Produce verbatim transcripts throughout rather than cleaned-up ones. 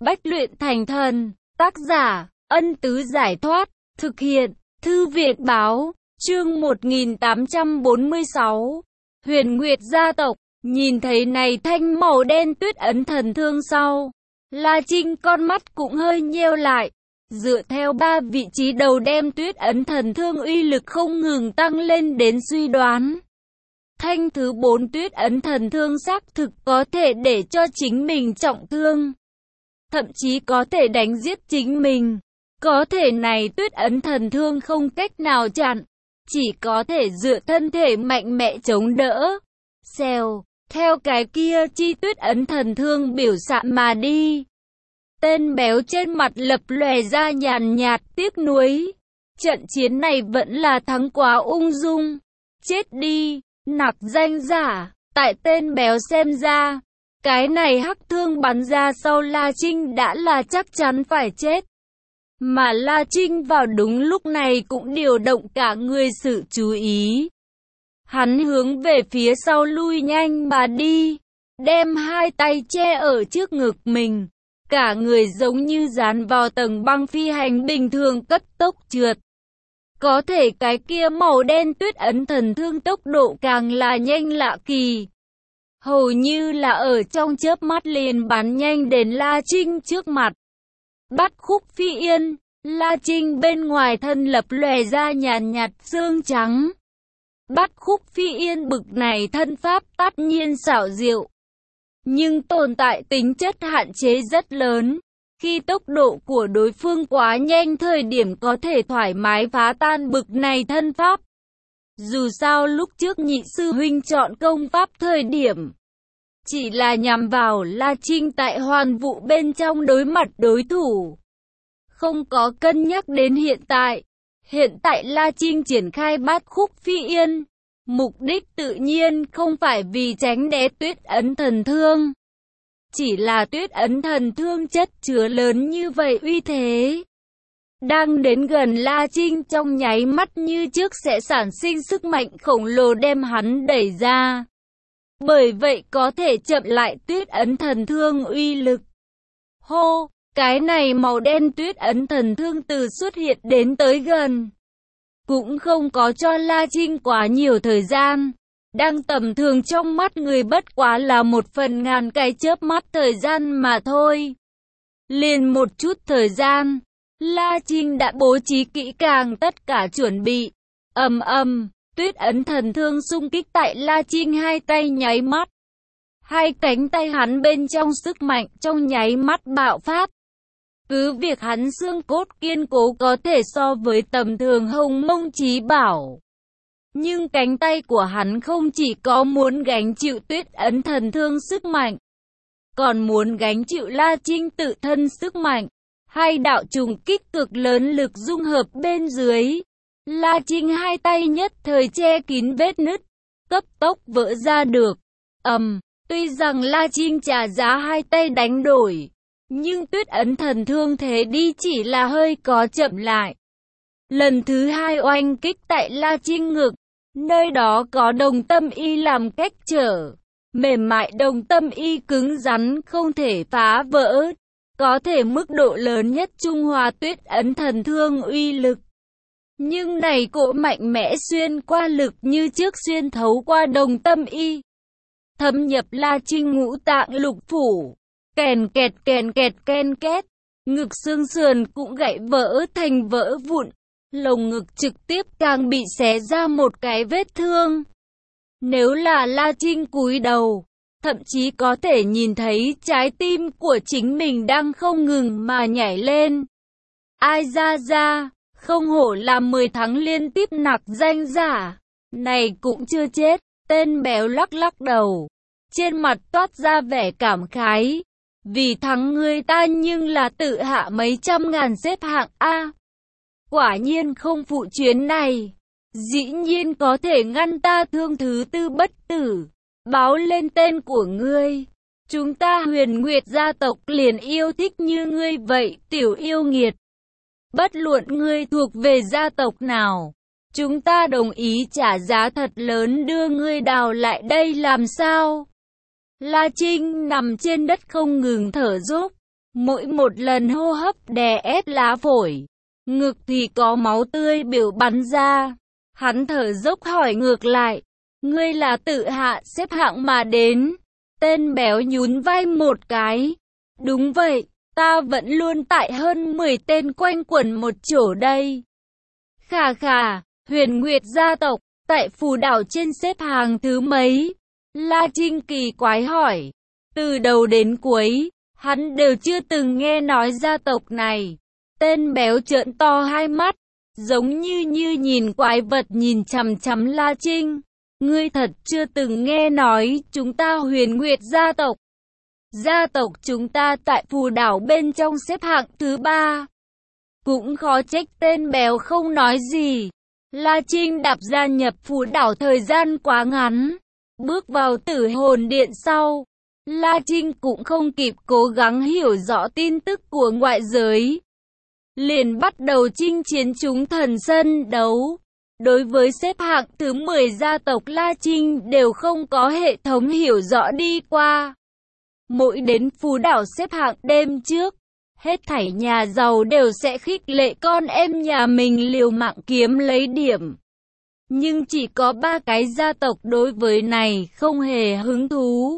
Bách luyện thành thần. Tác giả, Ân Tứ Giải Thoát. Thực hiện, Thư Viện Báo. Chương một nghìn tám trăm bốn mươi sáu. Huyền Nguyệt gia tộc. Nhìn thấy này thanh màu đen tuyết ấn thần thương sau, La Trinh con mắt cũng hơi nheo lại. Dựa theo ba vị trí đầu đem tuyết ấn thần thương uy lực không ngừng tăng lên đến suy đoán, thanh thứ bốn tuyết ấn thần thương xác thực có thể để cho chính mình trọng thương, thậm chí có thể đánh giết chính mình. Có thể này tuyết ấn thần thương không cách nào chặn, chỉ có thể dựa thân thể mạnh mẽ chống đỡ. Xèo, theo cái kia chi tuyết ấn thần thương biểu xạ mà đi. Tên béo trên mặt lập lòe ra nhàn nhạt tiếc nuối. Trận chiến này vẫn là thắng quá ung dung. Chết đi, nặc danh giả. Tại tên béo xem ra, cái này hắc thương bắn ra sau La Trinh đã là chắc chắn phải chết. Mà La Trinh vào đúng lúc này cũng điều động cả người sự chú ý. Hắn hướng về phía sau lui nhanh mà đi, đem hai tay che ở trước ngực mình. Cả người giống như dán vào tầng băng phi hành bình thường cấp tốc trượt. Có thể cái kia màu đen tuyết ấn thần thương tốc độ càng là nhanh lạ kỳ. Hầu như là ở trong chớp mắt liền bắn nhanh đến La Trinh trước mặt. Bắt khúc phi yên, La Trinh bên ngoài thân lập lòe ra nhàn nhạt xương trắng. Bắt khúc phi yên bực này thân pháp tất nhiên xảo diệu, nhưng tồn tại tính chất hạn chế rất lớn. Khi tốc độ của đối phương quá nhanh thời điểm có thể thoải mái phá tan bực này thân pháp. Dù sao lúc trước nhị sư huynh chọn công pháp thời điểm, chỉ là nhằm vào La Trinh tại hoàn vụ bên trong đối mặt đối thủ. Không có cân nhắc đến hiện tại. Hiện tại La Trinh triển khai bát khúc phi yên. Mục đích tự nhiên không phải vì tránh né tuyết ấn thần thương. Chỉ là tuyết ấn thần thương chất chứa lớn như vậy uy thế. Đang đến gần La Trinh trong nháy mắt như trước sẽ sản sinh sức mạnh khổng lồ đem hắn đẩy ra. Bởi vậy có thể chậm lại tuyết ấn thần thương uy lực. Hô, cái này màu đen tuyết ấn thần thương từ xuất hiện đến tới gần. Cũng không có cho La Trinh quá nhiều thời gian. Đang tầm thường trong mắt người bất quá là một phần ngàn cái chớp mắt thời gian mà thôi. Liền một chút thời gian, La Trinh đã bố trí kỹ càng tất cả chuẩn bị. Ầm ầm, tuyết ấn thần thương xung kích tại La Trinh hai tay nháy mắt. Hai cánh tay hắn bên trong sức mạnh trong nháy mắt bạo phát. Cứ việc hắn xương cốt kiên cố có thể so với tầm thường hồng mông chí bảo. Nhưng cánh tay của hắn không chỉ có muốn gánh chịu tuyết ấn thần thương sức mạnh, còn muốn gánh chịu La Trinh tự thân sức mạnh. Hai đạo trùng kích cực lớn lực dung hợp bên dưới. La Trinh hai tay nhất thời che kín vết nứt, cấp tốc vỡ ra được. Ầm, um, tuy rằng La Trinh trả giá hai tay đánh đổi, nhưng tuyết ấn thần thương thế đi chỉ là hơi có chậm lại. Lần thứ hai oanh kích tại La Trinh ngực, nơi đó có đồng tâm y làm cách trở. Mềm mại đồng tâm y cứng rắn không thể phá vỡ, có thể mức độ lớn nhất trung hòa tuyết ấn thần thương uy lực. Nhưng này cỗ mạnh mẽ xuyên qua lực như trước xuyên thấu qua đồng tâm y, thâm nhập La Trinh ngũ tạng lục phủ. Kèn kẹt kèn kẹt ken két, ngực xương sườn cũng gãy vỡ thành vỡ vụn, lồng ngực trực tiếp càng bị xé ra một cái vết thương. Nếu là La Trinh cúi đầu, thậm chí có thể nhìn thấy trái tim của chính mình đang không ngừng mà nhảy lên. Ai ra ra, không hổ là mười tháng liên tiếp nặc danh giả, này cũng chưa chết. Tên béo lắc lắc đầu, trên mặt toát ra vẻ cảm khái. Vì thắng người ta nhưng là tự hạ mấy trăm ngàn xếp hạng A. Quả nhiên không phụ chuyến này. Dĩ nhiên có thể ngăn ta thương thứ tư bất tử. Báo lên tên của ngươi. Chúng ta Huyền Nguyệt gia tộc liền yêu thích như ngươi vậy, tiểu yêu nghiệt. Bất luận ngươi thuộc về gia tộc nào, chúng ta đồng ý trả giá thật lớn đưa ngươi đào lại đây làm sao? La Trinh nằm trên đất không ngừng thở dốc, Mỗi một lần hô hấp đè ép lá phổi, ngực thì có máu tươi biểu bắn ra. Hắn thở dốc hỏi ngược lại, ngươi là tự hạ xếp hạng mà đến? Tên béo nhún vai một cái. Đúng vậy, ta vẫn luôn tại hơn mười tên quanh quẩn một chỗ đây. Khà khà, Huyền Nguyệt gia tộc, tại phù đảo trên xếp hàng thứ mấy? La Trinh kỳ quái hỏi. Từ đầu đến cuối, hắn đều chưa từng nghe nói gia tộc này. Tên béo trợn to hai mắt, giống như như nhìn quái vật nhìn chằm chằm La Trinh. Ngươi thật chưa từng nghe nói chúng ta Huyền Nguyệt gia tộc. Gia tộc chúng ta tại phù đảo bên trong xếp hạng thứ ba. Cũng khó trách tên béo không nói gì. La Trinh đạp gia nhập phù đảo thời gian quá ngắn. Bước vào tử hồn điện sau, La Trinh cũng không kịp cố gắng hiểu rõ tin tức của ngoại giới. Liền bắt đầu chinh chiến chúng thần sân đấu. Đối với xếp hạng thứ mười gia tộc La Trinh đều không có hệ thống hiểu rõ đi qua. Mỗi đến phù đảo xếp hạng đêm trước, hết thảy nhà giàu đều sẽ khích lệ con em nhà mình liều mạng kiếm lấy điểm. Nhưng chỉ có ba cái gia tộc đối với này không hề hứng thú.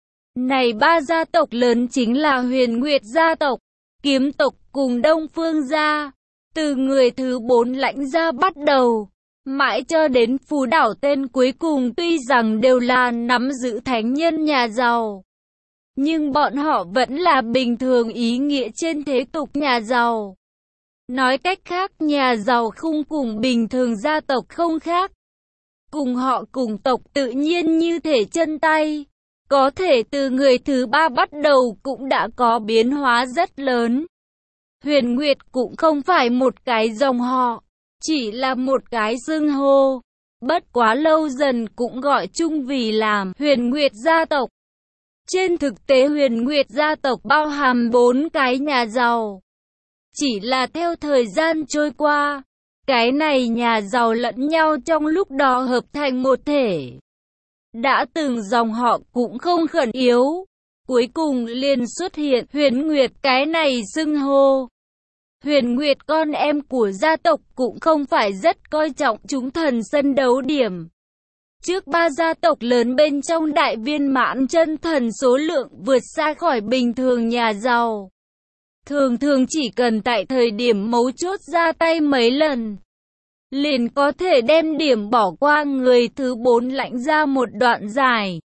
Này ba gia tộc lớn chính là Huyền Nguyệt gia tộc, Kiếm tộc cùng Đông Phương gia. Từ người thứ bốn Lãnh gia bắt đầu, mãi cho đến phù đảo tên cuối cùng tuy rằng đều là nắm giữ thánh nhân nhà giàu. Nhưng bọn họ vẫn là bình thường ý nghĩa trên thế tục nhà giàu. Nói cách khác nhà giàu không cùng bình thường gia tộc không khác. Cùng họ cùng tộc tự nhiên như thể chân tay. Có thể từ người thứ ba bắt đầu cũng đã có biến hóa rất lớn. Huyền Nguyệt cũng không phải một cái dòng họ, chỉ là một cái xưng hô. Bất quá lâu dần cũng gọi chung vì làm Huyền Nguyệt gia tộc. Trên thực tế Huyền Nguyệt gia tộc bao hàm bốn cái nhà giàu. Chỉ là theo thời gian trôi qua, cái này nhà giàu lẫn nhau trong lúc đó hợp thành một thể. Đã từng dòng họ cũng không khẩn yếu. Cuối cùng liền xuất hiện Huyền Nguyệt cái này xưng hô. Huyền Nguyệt con em của gia tộc cũng không phải rất coi trọng chúng thần sân đấu điểm. Trước ba gia tộc lớn bên trong đại viên mãn chân thần số lượng vượt xa khỏi bình thường nhà giàu. Thường thường chỉ cần tại thời điểm mấu chốt ra tay mấy lần, liền có thể đem điểm bỏ qua người thứ bốn Lãnh ra một đoạn dài.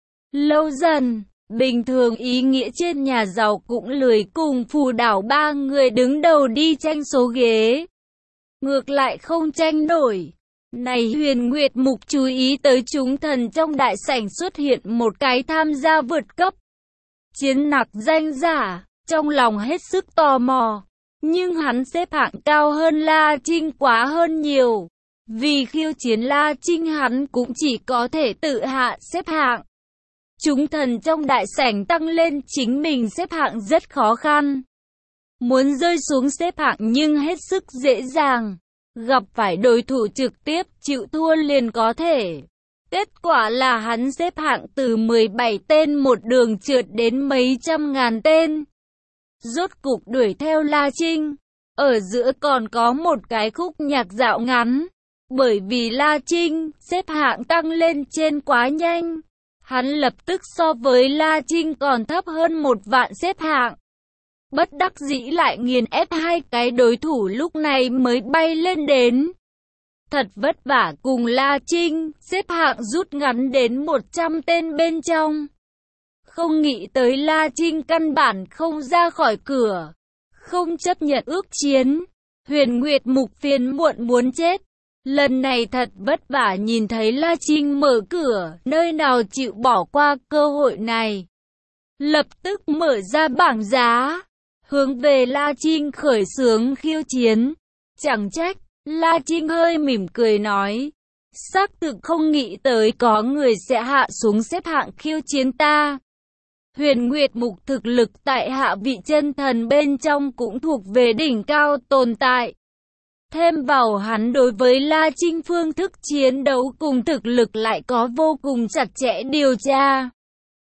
Lâu dần, bình thường ý nghĩa trên nhà giàu cũng lười cùng phù đảo ba người đứng đầu đi tranh số ghế. Ngược lại không tranh nổi. Này Huyền Nguyệt Mục chú ý tới chúng thần trong đại sảnh xuất hiện một cái tham gia vượt cấp chiến nặc danh giả, trong lòng hết sức tò mò. Nhưng hắn xếp hạng cao hơn La Trinh quá hơn nhiều. Vì khiêu chiến La Trinh hắn cũng chỉ có thể tự hạ xếp hạng. Chúng thần trong đại sảnh tăng lên chính mình xếp hạng rất khó khăn. Muốn rơi xuống xếp hạng nhưng hết sức dễ dàng. Gặp phải đối thủ trực tiếp chịu thua liền có thể. Kết quả là hắn xếp hạng từ mười bảy tên một đường trượt đến mấy trăm ngàn tên. Rốt cục đuổi theo La Trinh. Ở giữa còn có một cái khúc nhạc dạo ngắn. Bởi vì La Trinh xếp hạng tăng lên trên quá nhanh, hắn lập tức so với La Trinh còn thấp hơn một vạn xếp hạng. Bất đắc dĩ lại nghiền ép hai cái đối thủ lúc này mới bay lên đến. Thật vất vả cùng La Trinh, xếp hạng rút ngắn đến một trăm tên bên trong. Không nghĩ tới La Trinh căn bản không ra khỏi cửa, không chấp nhận ước chiến. Huyền Nguyệt Mục phiền muộn muốn chết. Lần này thật vất vả nhìn thấy La Trinh mở cửa, nơi nào chịu bỏ qua cơ hội này. Lập tức mở ra bảng giá, hướng về La Trinh khởi xướng khiêu chiến. Chẳng trách, La Trinh hơi mỉm cười nói, xác thực không nghĩ tới có người sẽ hạ xuống xếp hạng khiêu chiến ta. Huyền Nguyệt Mục thực lực tại hạ vị chân thần bên trong cũng thuộc về đỉnh cao tồn tại. Thêm vào hắn đối với La Trinh phương thức chiến đấu cùng thực lực lại có vô cùng chặt chẽ điều tra.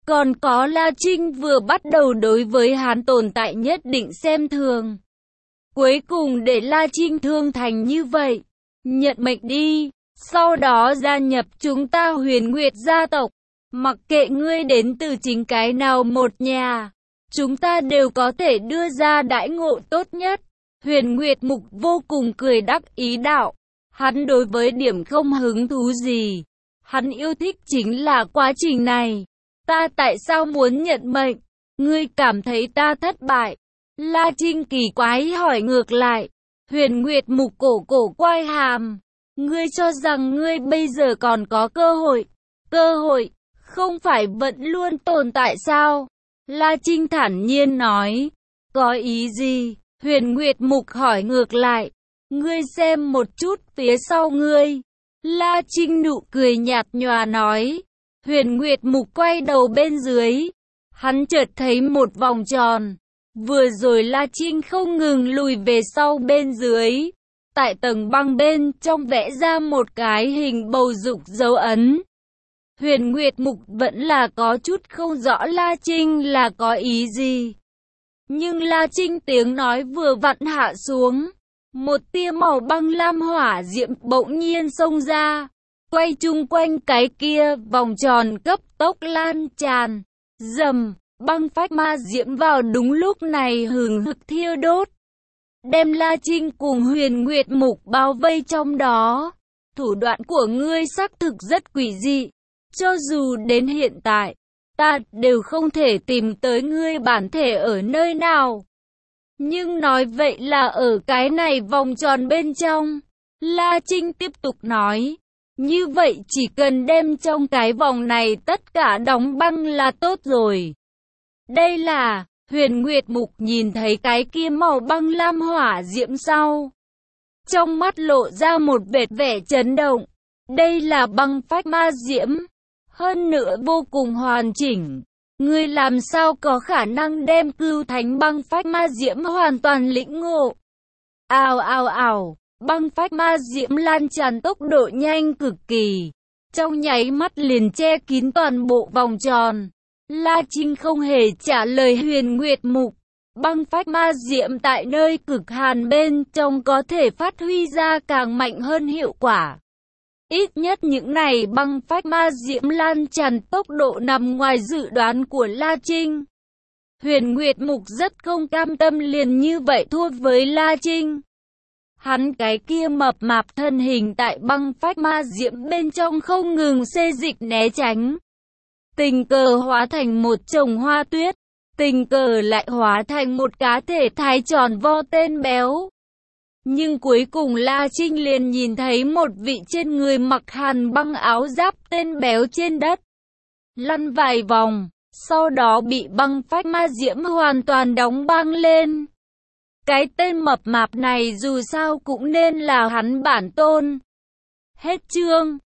Còn có La Trinh vừa bắt đầu đối với hắn tồn tại nhất định xem thường. Cuối cùng để La Trinh thương thành như vậy. Nhận mệnh đi, sau đó gia nhập chúng ta Huyền Nguyệt gia tộc. Mặc kệ ngươi đến từ chính cái nào một nhà, chúng ta đều có thể đưa ra đãi ngộ tốt nhất. Huyền Nguyệt Mục vô cùng cười đắc ý đạo. Hắn đối với điểm không hứng thú gì. Hắn yêu thích chính là quá trình này. Ta tại sao muốn nhận mệnh? Ngươi cảm thấy ta thất bại? La Trinh kỳ quái hỏi ngược lại. Huyền Nguyệt Mục cổ cổ quay hàm. Ngươi cho rằng ngươi bây giờ còn có cơ hội? Cơ hội, không phải vẫn luôn tồn tại sao? La Trinh thản nhiên nói. Có ý gì? Huyền Nguyệt Mục hỏi ngược lại. Ngươi xem một chút phía sau ngươi. La Trinh nụ cười nhạt nhòa nói. Huyền Nguyệt Mục quay đầu bên dưới. Hắn chợt thấy một vòng tròn. Vừa rồi La Trinh không ngừng lùi về sau bên dưới. Tại tầng băng bên trong vẽ ra một cái hình bầu dục dấu ấn. Huyền Nguyệt Mục vẫn là có chút không rõ La Trinh là có ý gì. Nhưng La Trinh tiếng nói vừa vặn hạ xuống. Một tia màu băng lam hỏa diễm bỗng nhiên xông ra. Quay chung quanh cái kia vòng tròn cấp tốc lan tràn. Rầm, băng phách ma diễm vào đúng lúc này hừng hực thiêu đốt. Đem La Trinh cùng Huyền Nguyệt Mục bao vây trong đó. Thủ đoạn của ngươi xác thực rất quỷ dị. Cho dù đến hiện tại, ta đều không thể tìm tới ngươi bản thể ở nơi nào. Nhưng nói vậy là ở cái này vòng tròn bên trong. La Trinh tiếp tục nói. Như vậy chỉ cần đem trong cái vòng này tất cả đóng băng là tốt rồi. Đây là, Huyền Nguyệt Mục nhìn thấy cái kia màu băng lam hỏa diễm sau. Trong mắt lộ ra một vệt vẻ chấn động. Đây là băng phách ma diễm. Hơn nữa vô cùng hoàn chỉnh. Ngươi làm sao có khả năng đem Cửu Thánh băng phách ma diễm hoàn toàn lĩnh ngộ? Ào ào ào, băng phách ma diễm lan tràn tốc độ nhanh cực kỳ. Trong nháy mắt liền che kín toàn bộ vòng tròn. La Trinh không hề trả lời Huyền Nguyệt Mục. Băng phách ma diễm tại nơi cực hàn bên trong có thể phát huy ra càng mạnh hơn hiệu quả. Ít nhất những này băng phách ma diễm lan tràn tốc độ nằm ngoài dự đoán của La Trinh. Huyền Nguyệt Mục rất không cam tâm liền như vậy thua với La Trinh. Hắn cái kia mập mạp thân hình tại băng phách ma diễm bên trong không ngừng xê dịch né tránh. Tình cờ hóa thành một chồng hoa tuyết. Tình cờ lại hóa thành một cá thể thái tròn vo tên béo. Nhưng cuối cùng La Trinh liền nhìn thấy một vị trên người mặc hàn băng áo giáp tên béo trên đất. Lăn vài vòng, sau đó bị băng phách ma diễm hoàn toàn đóng băng lên. Cái tên mập mạp này dù sao cũng nên là hắn bản tôn. Hết chương.